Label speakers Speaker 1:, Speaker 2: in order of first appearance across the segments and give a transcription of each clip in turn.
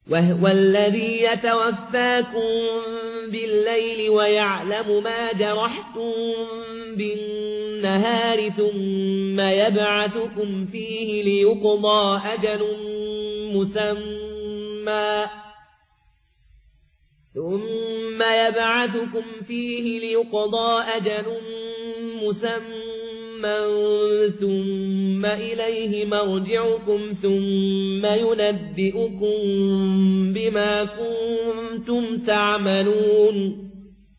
Speaker 1: وهو الذي يتوفاكم بالليل ويعلم ما جرحتم بالنهار ثم يبعثكم فيه ليقضى أجل مسمى ثم إليه مرجعكم ثم ينبئكم بما كنتم تعملون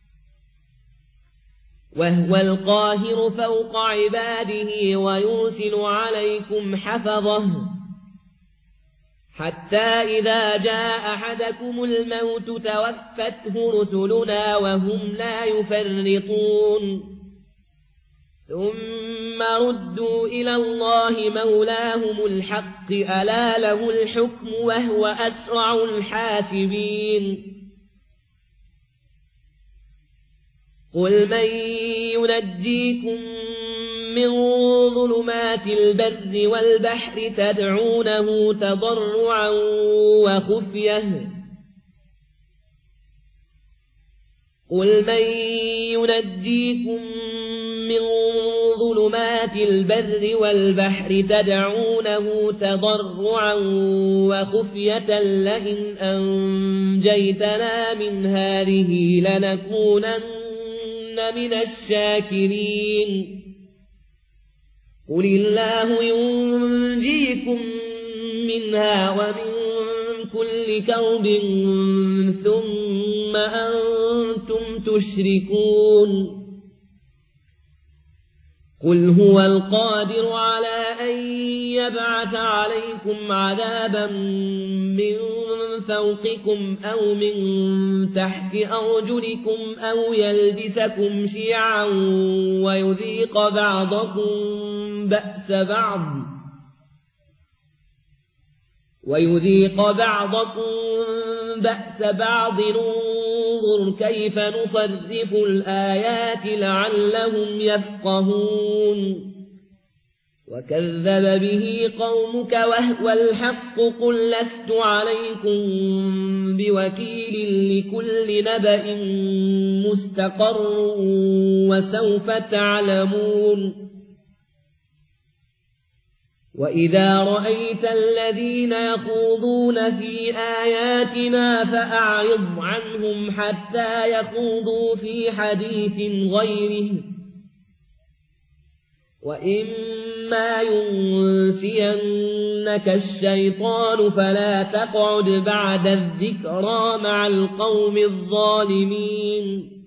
Speaker 1: وهو القاهر فوق عباده ويرسل عليكم حفظه حتى إذا جاء أحدكم الموت توفته رسلنا وهم لا يفرطون ثم ردوا إلى الله مولاهم الحق ألا له الحكم وهو أسرع الحاسبين قل من ينجيكم من ظلمات البر والبحر تدعونه تضرعا وخفية لئن أنجيتنا من هذه لنكونن من الشاكرين قل الله ينجيكم منها ومن كل كرب ثم أنتم تشركون قل هو القادر على أن يبعث عليكم عذابا من فوقكم أو من تحت أرجلكم أو يلبسكم شيعا ويذيق بعضكم بأس بعض انظر كيف نصرف الآيات لعلهم يفقهون وكذب به قومك وهو الحق قل لست عليكم بوكيل لكل نبأ مستقر وسوف تعلمون وإذا رأيت الذين يخوضون في آياتنا فأعرض عنهم حتى يخوضوا في حديث غيره وإما ينسينك الشيطان فلا تقعد بعد الذكرى مع القوم الظالمين